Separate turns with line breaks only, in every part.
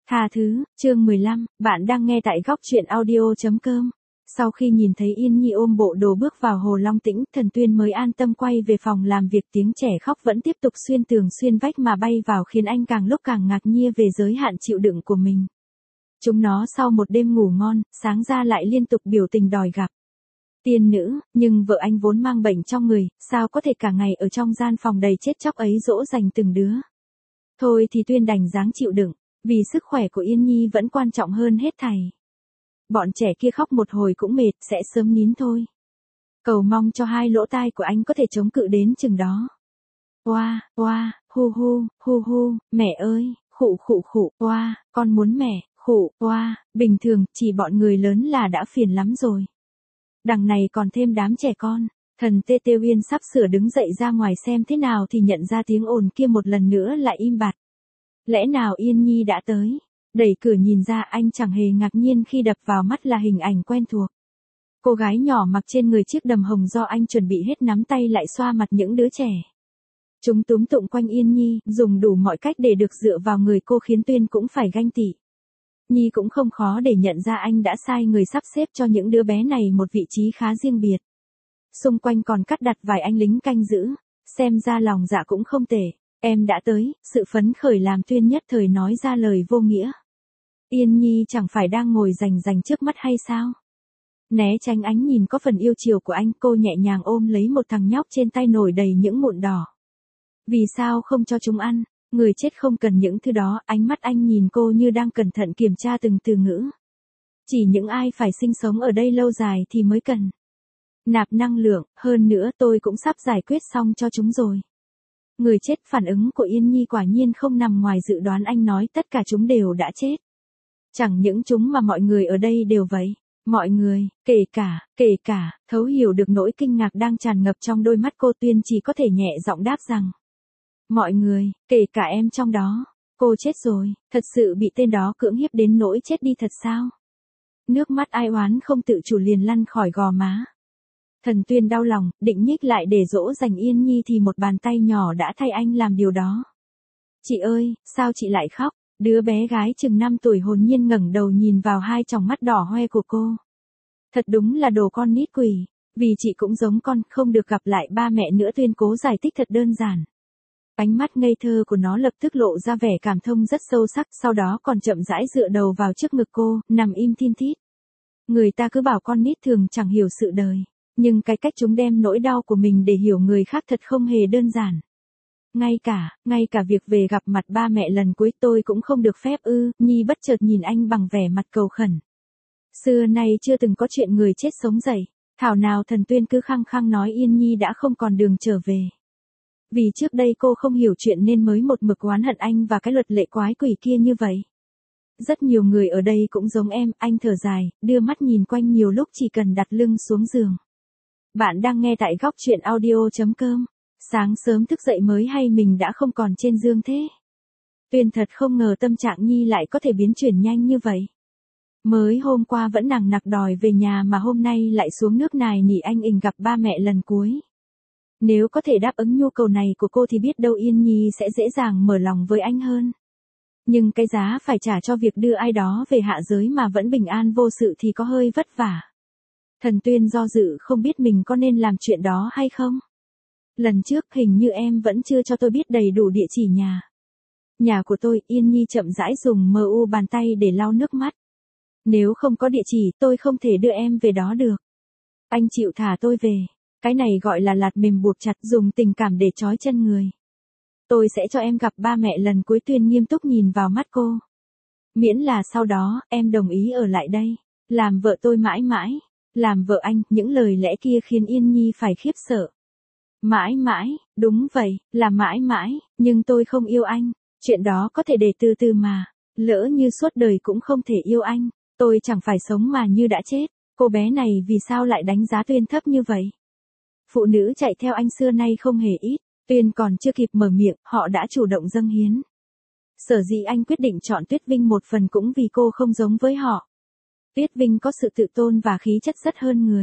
Tha thứ, chương 15, bạn đang nghe tại góc truyện audio.com. Sau khi nhìn thấy Yên Nhi ôm bộ đồ bước vào Hồ Long Tĩnh, Thần Tuyên mới an tâm quay về phòng làm việc. Tiếng trẻ khóc vẫn tiếp tục xuyên tường xuyên vách mà bay vào, khiến anh càng lúc càng ngạc nhiên về giới hạn chịu đựng của mình. Chúng nó sau một đêm ngủ ngon, sáng ra lại liên tục biểu tình đòi gặp. Tiên nữ, nhưng vợ anh vốn mang bệnh trong người, sao có thể cả ngày ở trong gian phòng đầy chết chóc ấy dỗ dành từng đứa. Thôi thì Tuyên đành dáng chịu đựng, vì sức khỏe của Yên Nhi vẫn quan trọng hơn hết thảy. Bọn trẻ kia khóc một hồi cũng mệt, sẽ sớm nín thôi. Cầu mong cho hai lỗ tai của anh có thể chống cự đến chừng đó. Oa, oa, hu hu, mẹ ơi, khụ khụ, oa, con muốn mẹ, khụ, oa, bình thường, chỉ bọn người lớn là đã phiền lắm rồi. Đằng này còn thêm đám trẻ con. Thần Tê Tê Uyên sắp sửa đứng dậy ra ngoài xem thế nào thì nhận ra tiếng ồn kia một lần nữa lại im bặt. Lẽ nào Yên Nhi đã tới? Đẩy cửa nhìn ra, anh chẳng hề ngạc nhiên khi đập vào mắt là hình ảnh quen thuộc. Cô gái nhỏ mặc trên người chiếc đầm hồng do anh chuẩn bị hết, nắm tay lại xoa mặt những đứa trẻ. Chúng túm tụng quanh Yên Nhi, dùng đủ mọi cách để được dựa vào người cô, khiến Tuyên cũng phải ganh tị. Nhi cũng không khó để nhận ra anh đã sai người sắp xếp cho những đứa bé này một vị trí khá riêng biệt. Xung quanh còn cắt đặt vài anh lính canh giữ, xem ra lòng dạ cũng không tệ. Em đã tới, sự phấn khởi làm Tuyên nhất thời nói ra lời vô nghĩa. Yên Nhi chẳng phải đang ngồi rành trước mắt hay sao? Né tránh ánh nhìn có phần yêu chiều của anh, cô nhẹ nhàng ôm lấy một thằng nhóc trên tay nổi đầy những mụn đỏ. Vì sao không cho chúng ăn? Người chết không cần những thứ đó. Ánh mắt anh nhìn cô như đang cẩn thận kiểm tra từng từ ngữ. Chỉ những ai phải sinh sống ở đây lâu dài thì mới cần nạp năng lượng, hơn nữa tôi cũng sắp giải quyết xong cho chúng rồi. Người chết. Phản ứng của Yên Nhi quả nhiên không nằm ngoài dự đoán, anh nói tất cả chúng đều đã chết. Chẳng những chúng mà mọi người ở đây đều vậy. Mọi người, kể cả, thấu hiểu được nỗi kinh ngạc đang tràn ngập trong đôi mắt cô, Tuyên chỉ có thể nhẹ giọng đáp rằng. Mọi người, kể cả em trong đó. Cô chết rồi, thật sự bị tên đó cưỡng hiếp đến nỗi chết đi thật sao? Nước mắt ai oán không tự chủ liền lăn khỏi gò má. Thần Tuyên đau lòng, định nhích lại để dỗ dành Yên Nhi thì một bàn tay nhỏ đã thay anh làm điều đó. Chị ơi, sao chị lại khóc? Đứa bé gái chừng 5 tuổi hồn nhiên ngẩng đầu nhìn vào hai tròng mắt đỏ hoe của cô. Thật đúng là đồ con nít quỷ, vì chị cũng giống con, không được gặp lại ba mẹ nữa. Tuyên cố giải thích thật đơn giản. Ánh mắt ngây thơ của nó lập tức lộ ra vẻ cảm thông rất sâu sắc, sau đó còn chậm rãi dựa đầu vào trước ngực cô, nằm im thin thít. Người ta cứ bảo con nít thường chẳng hiểu sự đời, nhưng cái cách chúng đem nỗi đau của mình để hiểu người khác thật không hề đơn giản. Ngay cả việc về gặp mặt ba mẹ lần cuối tôi cũng không được phép ư? Nhi bất chợt nhìn anh bằng vẻ mặt cầu khẩn. Xưa nay chưa từng có chuyện người chết sống dậy, thảo nào Thần Tuyên cứ khăng khăng nói Yên Nhi đã không còn đường trở về. Vì trước đây cô không hiểu chuyện nên mới một mực oán hận anh và cái luật lệ quái quỷ kia như vậy. Rất nhiều người ở đây cũng giống em. Anh thở dài, đưa mắt nhìn quanh, nhiều lúc chỉ cần đặt lưng xuống giường. Bạn đang nghe tại góc truyện audio.com. Sáng sớm thức dậy mới hay mình đã không còn trên giường thế. Tuyên thật không ngờ tâm trạng Nhi lại có thể biến chuyển nhanh như vậy. Mới hôm qua vẫn nằng nặc đòi về nhà mà hôm nay lại xuống nước nài nỉ anh ình gặp ba mẹ lần cuối. Nếu có thể đáp ứng nhu cầu này của cô thì biết đâu Yên Nhi sẽ dễ dàng mở lòng với anh hơn. Nhưng cái giá phải trả cho việc đưa ai đó về hạ giới mà vẫn bình an vô sự thì có hơi vất vả. Thần Tuyên do dự không biết mình có nên làm chuyện đó hay không. Lần trước hình như em vẫn chưa cho tôi biết đầy đủ địa chỉ nhà. Nhà của tôi. Yên Nhi chậm rãi dùng bàn tay để lau nước mắt. Nếu không có địa chỉ tôi không thể đưa em về đó được. Anh chịu thả tôi về. Cái này gọi là lạt mềm buộc chặt, dùng tình cảm để trói chân người. Tôi sẽ cho em gặp ba mẹ lần cuối. Tuyên nghiêm túc nhìn vào mắt cô. Miễn là sau đó em đồng ý ở lại đây, làm vợ tôi mãi mãi. Làm vợ anh. Những lời lẽ kia khiến Yên Nhi phải khiếp sợ. Mãi mãi, đúng vậy, là mãi mãi, nhưng tôi không yêu anh. Chuyện đó có thể để từ từ mà. Lỡ như suốt đời cũng không thể yêu anh, tôi chẳng phải sống mà như đã chết. Cô bé này vì sao lại đánh giá Tuyên thấp như vậy? Phụ nữ chạy theo anh xưa nay không hề ít. Tuyên còn chưa kịp mở miệng, họ đã chủ động dâng hiến. Sở dĩ anh quyết định chọn Tuyết Vinh một phần cũng vì cô không giống với họ. Tuyết Vinh có sự tự tôn và khí chất rất hơn người.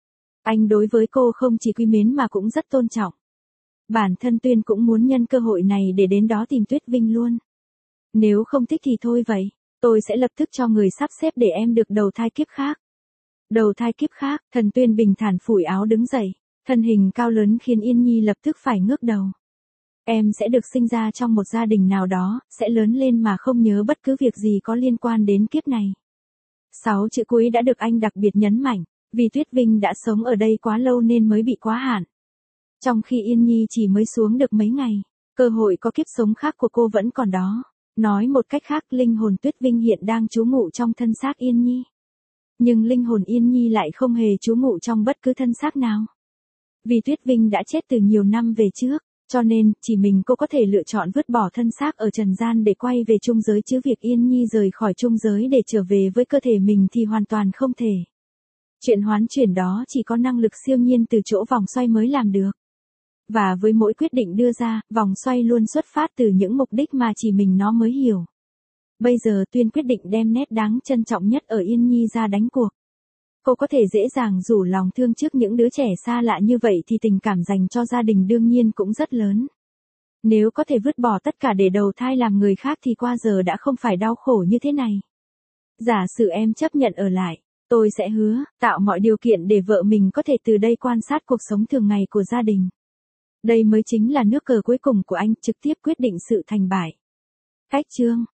Anh đối với cô không chỉ quý mến mà cũng rất tôn trọng. Bản thân Tuyên cũng muốn nhân cơ hội này để đến đó tìm Tuyết Vinh luôn. Nếu không thích thì thôi vậy. Tôi sẽ lập tức cho người sắp xếp để em được đầu thai kiếp khác. Đầu thai kiếp khác, Thần Tuyên bình thản phủi áo đứng dậy. Thân hình cao lớn khiến Yên Nhi lập tức phải ngước đầu. Em sẽ được sinh ra trong một gia đình nào đó, sẽ lớn lên mà không nhớ bất cứ việc gì có liên quan đến kiếp này. 6 chữ cuối đã được anh đặc biệt nhấn mạnh, vì Tuyết Vinh đã sống ở đây quá lâu nên mới bị quá hạn. Trong khi Yên Nhi chỉ mới xuống được mấy ngày, cơ hội có kiếp sống khác của cô vẫn còn đó. Nói một cách khác, linh hồn Tuyết Vinh hiện đang trú ngụ trong thân xác Yên Nhi. Nhưng linh hồn Yên Nhi lại không hề trú ngụ trong bất cứ thân xác nào. Vì Tuyết Vinh đã chết từ nhiều năm về trước, cho nên chỉ mình cô có thể lựa chọn vứt bỏ thân xác ở trần gian để quay về trung giới, chứ việc Yên Nhi rời khỏi trung giới để trở về với cơ thể mình thì hoàn toàn không thể. Chuyện hoán chuyển đó chỉ có năng lực siêu nhiên từ chỗ vòng xoay mới làm được. Và với mỗi quyết định đưa ra, vòng xoay luôn xuất phát từ những mục đích mà chỉ mình nó mới hiểu. Bây giờ Tuyên quyết định đem nét đáng trân trọng nhất ở Yên Nhi ra đánh cuộc. Cô có thể dễ dàng rủ lòng thương trước những đứa trẻ xa lạ như vậy thì tình cảm dành cho gia đình đương nhiên cũng rất lớn. Nếu có thể vứt bỏ tất cả để đầu thai làm người khác thì qua giờ đã không phải đau khổ như thế này. Giả sử em chấp nhận ở lại, tôi sẽ hứa, tạo mọi điều kiện để vợ mình có thể từ đây quan sát cuộc sống thường ngày của gia đình. Đây mới chính là nước cờ cuối cùng của anh, trực tiếp quyết định sự thành bại. Cách chương